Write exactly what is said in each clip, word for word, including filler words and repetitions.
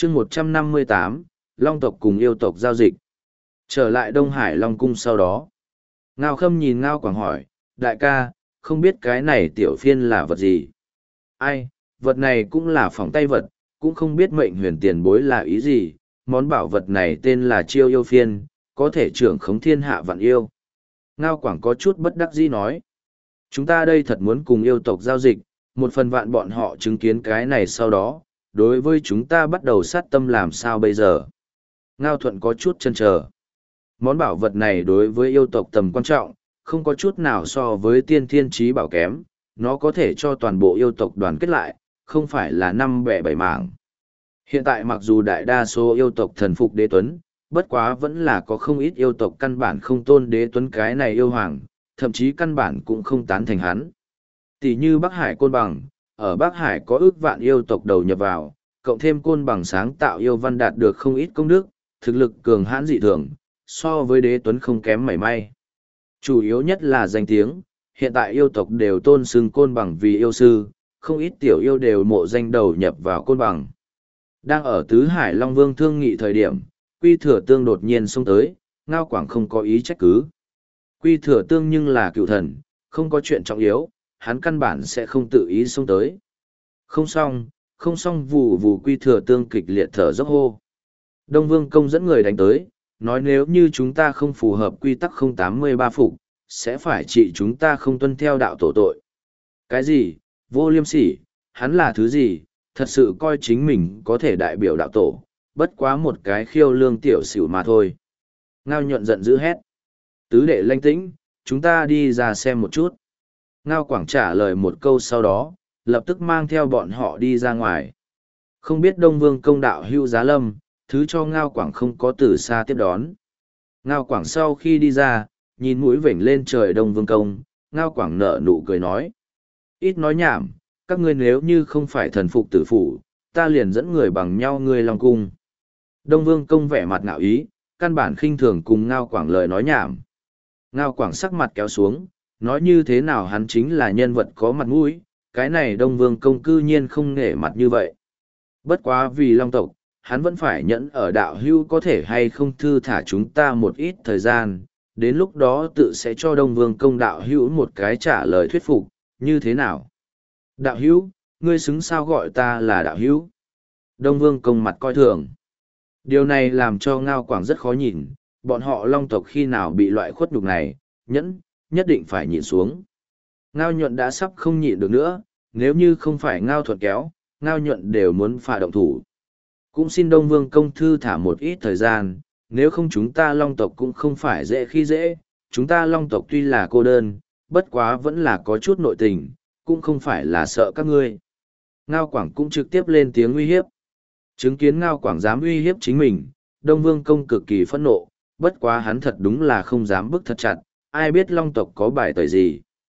chương một trăm năm mươi tám, Long tộc cùng yêu tộc giao dịch. Trở lại Đông Hải Long Cung sau đó. Ngao Khâm nhìn Ngao Quảng hỏi, đại ca, không biết cái này tiểu phiên là vật gì? Ai, vật này cũng là phỏng tay vật, cũng không biết mệnh huyền tiền bối là ý gì, món bảo vật này tên là chiêu yêu phiên, có thể trưởng khống thiên hạ vạn yêu. Ngao Quảng có chút bất đắc dĩ nói, chúng ta đây thật muốn cùng yêu tộc giao dịch, một phần vạn bọn họ chứng kiến cái này sau đó, đối với chúng ta bắt đầu sát tâm làm sao bây giờ? Ngao Thuận có chút chần chờ. Món bảo vật này đối với yêu tộc tầm quan trọng, không có chút nào so với tiên thiên trí bảo kém, nó có thể cho toàn bộ yêu tộc đoàn kết lại, không phải là năm bẻ bảy mảng. Hiện tại mặc dù đại đa số yêu tộc thần phục đế tuấn, bất quá vẫn là có không ít yêu tộc căn bản không tôn đế tuấn cái này yêu hoàng, thậm chí căn bản cũng không tán thành hắn. Tỷ như Bắc Hải Côn Bằng, ở Bắc Hải có ước vạn yêu tộc đầu nhập vào, cộng thêm Côn Bằng sáng tạo yêu văn đạt được không ít công đức, thực lực cường hãn dị thường, so với đế tuấn không kém mảy may. Chủ yếu nhất là danh tiếng, hiện tại yêu tộc đều tôn xưng Côn Bằng vì yêu sư, không ít tiểu yêu đều mộ danh đầu nhập vào Côn Bằng. Đang ở Tứ Hải Long Vương thương nghị thời điểm, Quy Thừa Tương đột nhiên xông tới, Ngao Quảng không có ý trách cứ. Quy Thừa Tương nhưng là cựu thần, không có chuyện trọng yếu, hắn căn bản sẽ không tự ý xông tới. Không xong, không xong vù vù Quy Thừa Tương kịch liệt thở dốc hô. Đông Vương Công dẫn người đánh tới, nói nếu như chúng ta không phù hợp quy tắc không tám mươi ba phục, sẽ phải trị chúng ta không tuân theo đạo tổ tội. Cái gì, vô liêm sỉ, hắn là thứ gì, thật sự coi chính mình có thể đại biểu đạo tổ, bất quá một cái khiêu lương tiểu xỉu mà thôi. Ngao Nhuận giận dữ hét. Tứ đệ lanh tĩnh, chúng ta đi ra xem một chút. Ngao Quảng trả lời một câu sau đó, lập tức mang theo bọn họ đi ra ngoài. Không biết Đông Vương Công đạo hưu giá lâm, thứ cho Ngao Quảng không có từ xa tiếp đón. Ngao Quảng sau khi đi ra, nhìn mũi vểnh lên trời Đông Vương Công, Ngao Quảng nở nụ cười nói. Ít nói nhảm, các ngươi nếu như không phải thần phục tử phủ, ta liền dẫn người bằng nhau ngươi Long Cung. Đông Vương Công vẻ mặt ngạo ý, căn bản khinh thường cùng Ngao Quảng lời nói nhảm. Ngao Quảng sắc mặt kéo xuống, nói như thế nào hắn chính là nhân vật có mặt mũi, cái này Đông Vương Công cư nhiên không nể mặt như vậy. Bất quá vì Long tộc, hắn vẫn phải nhẫn ở đạo hưu có thể hay không thư thả chúng ta một ít thời gian, đến lúc đó tự sẽ cho Đông Vương Công đạo hữu một cái trả lời thuyết phục, như thế nào? Đạo hữu, ngươi xứng sao gọi ta là đạo hữu? Đông Vương Công mặt coi thường. Điều này làm cho Ngao Quảng rất khó nhìn, bọn họ Long tộc khi nào bị loại khuất nhục này, nhẫn, nhất định phải nhịn xuống. Ngao Nhuận đã sắp không nhịn được nữa, nếu như không phải Ngao Thuận kéo, Ngao Nhuận đều muốn phá động thủ. Cũng xin Đông Vương Công thư thả một ít thời gian, nếu không chúng ta Long tộc cũng không phải dễ khi dễ, chúng ta Long tộc tuy là cô đơn, bất quá vẫn là có chút nội tình, cũng không phải là sợ các ngươi. Ngao Quảng cũng trực tiếp lên tiếng uy hiếp. Chứng kiến Ngao Quảng dám uy hiếp chính mình, Đông Vương Công cực kỳ phẫn nộ, bất quá hắn thật đúng là không dám bức thật chặt, ai biết Long tộc có bài tời gì.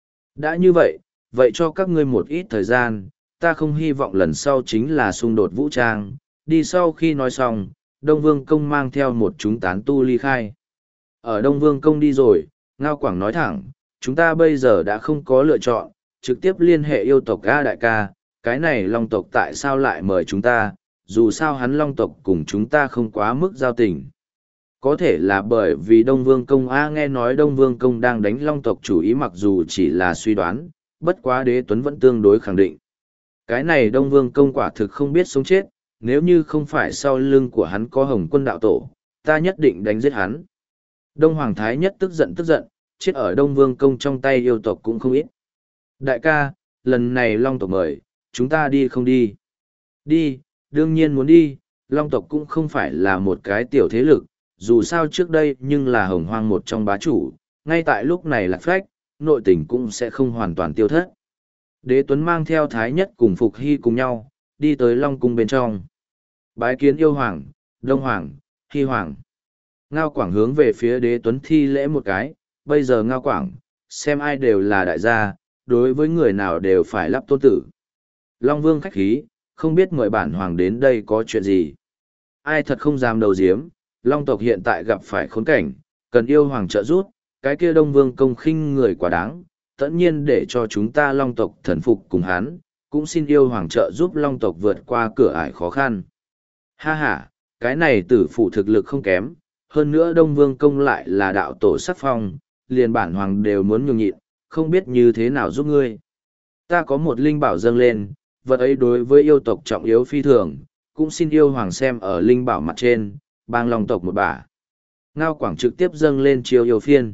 Đã như vậy, vậy cho các ngươi một ít thời gian, ta không hy vọng lần sau chính là xung đột vũ trang. Đi sau khi nói xong, Đông Vương Công mang theo một chúng tán tu ly khai. Ở Đông Vương Công đi rồi, Ngao Quảng nói thẳng, chúng ta bây giờ đã không có lựa chọn, trực tiếp liên hệ yêu tộc A đại ca, cái này Long tộc tại sao lại mời chúng ta, dù sao hắn Long tộc cùng chúng ta không quá mức giao tình. Có thể là bởi vì Đông Vương Công A nghe nói Đông Vương Công đang đánh Long tộc chủ ý mặc dù chỉ là suy đoán, bất quá Đế Tuấn vẫn tương đối khẳng định. Cái này Đông Vương Công quả thực không biết sống chết, nếu như không phải sau lưng của hắn có Hồng Quân đạo tổ, ta nhất định đánh giết hắn. Đông Hoàng Thái Nhất tức giận tức giận, chết ở Đông Vương Công trong tay yêu tộc cũng không ít. Đại ca, lần này Long tộc mời, chúng ta đi không đi? Đi, đương nhiên muốn đi, Long tộc cũng không phải là một cái tiểu thế lực, dù sao trước đây nhưng là Hồng Hoang một trong bá chủ, ngay tại lúc này lạc phách, nội tình cũng sẽ không hoàn toàn tiêu thất. Đế Tuấn mang theo Thái Nhất cùng Phục Hy cùng nhau, đi tới Long Cung bên trong. Bái kiến yêu hoàng, Đông Hoàng, Hy Hoàng. Ngao Quảng hướng về phía Đế Tuấn thi lễ một cái, bây giờ Ngao Quảng, xem ai đều là đại gia, đối với người nào đều phải lắp tôn tử. Long Vương khách khí, không biết mời bản hoàng đến đây có chuyện gì. Ai thật không dám đầu diếm, Long tộc hiện tại gặp phải khốn cảnh, cần yêu hoàng trợ giúp, cái kia Đông Vương công khinh người quá đáng, tất nhiên để cho chúng ta Long tộc thần phục cùng hắn, cũng xin yêu hoàng trợ giúp Long tộc vượt qua cửa ải khó khăn. Ha ha, cái này tử phụ thực lực không kém, hơn nữa Đông Vương công lại là đạo tổ sắc phong, liền bản hoàng đều muốn nhường nhịn, không biết như thế nào giúp ngươi. Ta có một linh bảo dâng lên, vật ấy đối với yêu tộc trọng yếu phi thường, cũng xin yêu hoàng xem ở linh bảo mặt trên, bang lòng tộc một bả. Ngao Quảng trực tiếp dâng lên chiêu yêu phiên.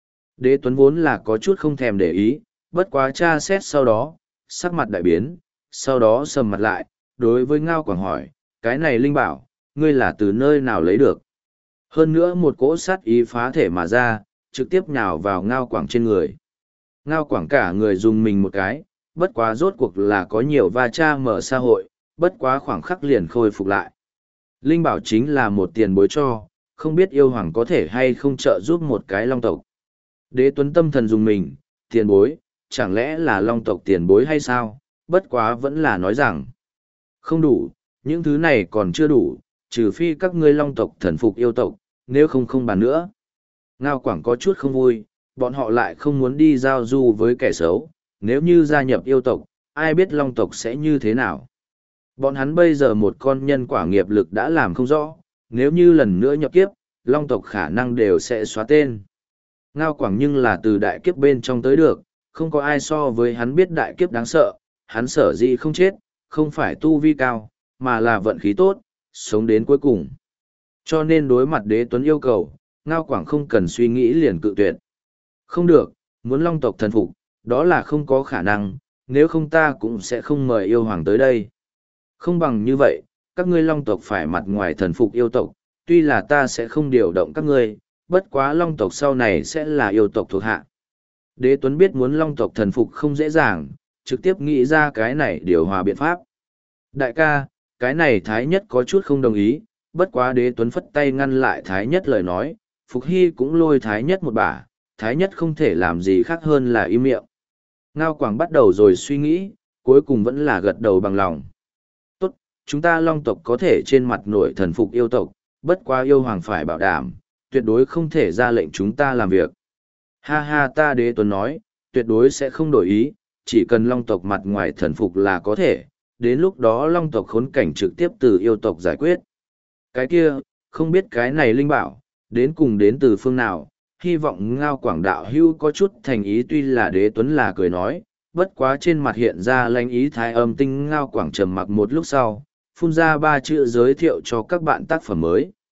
Đế Tuấn vốn là có chút không thèm để ý, bất quá tra xét sau đó, sắc mặt đại biến, sau đó sầm mặt lại, đối với Ngao Quảng hỏi, cái này linh bảo, ngươi là từ nơi nào lấy được? Hơn nữa một cỗ sát ý phá thể mà ra, trực tiếp nhào vào Ngao Quảng trên người. Ngao Quảng cả người dùng mình một cái, bất quá rốt cuộc là có nhiều va cha mở xã hội, bất quá khoảng khắc liền khôi phục lại. Linh bảo chính là một tiền bối cho, không biết yêu hoàng có thể hay không trợ giúp một cái long tộc. Đế Tuấn tâm thần dùng mình, tiền bối, chẳng lẽ là long tộc tiền bối hay sao, bất quá vẫn là nói rằng, không đủ, những thứ này còn chưa đủ, trừ phi các ngươi long tộc thần phục yêu tộc, nếu không không bàn nữa. Ngao Quảng có chút không vui, bọn họ lại không muốn đi giao du với kẻ xấu, nếu như gia nhập yêu tộc, ai biết long tộc sẽ như thế nào. Bọn hắn bây giờ một con nhân quả nghiệp lực đã làm không rõ, nếu như lần nữa nhập kiếp, long tộc khả năng đều sẽ xóa tên. Ngao Quảng nhưng là từ đại kiếp bên trong tới được, không có ai so với hắn biết đại kiếp đáng sợ, hắn sở dĩ không chết, không phải tu vi cao, mà là vận khí tốt, sống đến cuối cùng. Cho nên đối mặt Đế Tuấn yêu cầu, Ngao Quảng không cần suy nghĩ liền cự tuyệt. Không được, muốn long tộc thần phục, đó là không có khả năng, nếu không ta cũng sẽ không mời yêu hoàng tới đây. Không bằng như vậy, các ngươi long tộc phải mặt ngoài thần phục yêu tộc, tuy là ta sẽ không điều động các ngươi, bất quá long tộc sau này sẽ là yêu tộc thuộc hạ. Đế Tuấn biết muốn long tộc thần phục không dễ dàng, trực tiếp nghĩ ra cái này điều hòa biện pháp. Đại ca, cái này Thái Nhất có chút không đồng ý, bất quá Đế Tuấn phất tay ngăn lại Thái Nhất lời nói, Phục Hy cũng lôi Thái Nhất một bả, Thái Nhất không thể làm gì khác hơn là im miệng. Ngao Quảng bắt đầu rồi suy nghĩ, cuối cùng vẫn là gật đầu bằng lòng. Tốt, chúng ta long tộc có thể trên mặt nổi thần phục yêu tộc, bất quá yêu hoàng phải bảo đảm, tuyệt đối không thể ra lệnh chúng ta làm việc. Ha ha, ta Đế Tuấn nói, tuyệt đối sẽ không đổi ý, chỉ cần long tộc mặt ngoài thần phục là có thể, đến lúc đó long tộc khốn cảnh trực tiếp từ yêu tộc giải quyết. Cái kia, không biết cái này linh bảo, đến cùng đến từ phương nào, hy vọng Ngao Quảng đạo hưu có chút thành ý, tuy là Đế Tuấn là cười nói, bất quá trên mặt hiện ra lãnh ý thái âm tinh. Ngao Quảng trầm mặc một lúc sau, phun ra ba chữ giới thiệu cho các bạn tác phẩm mới.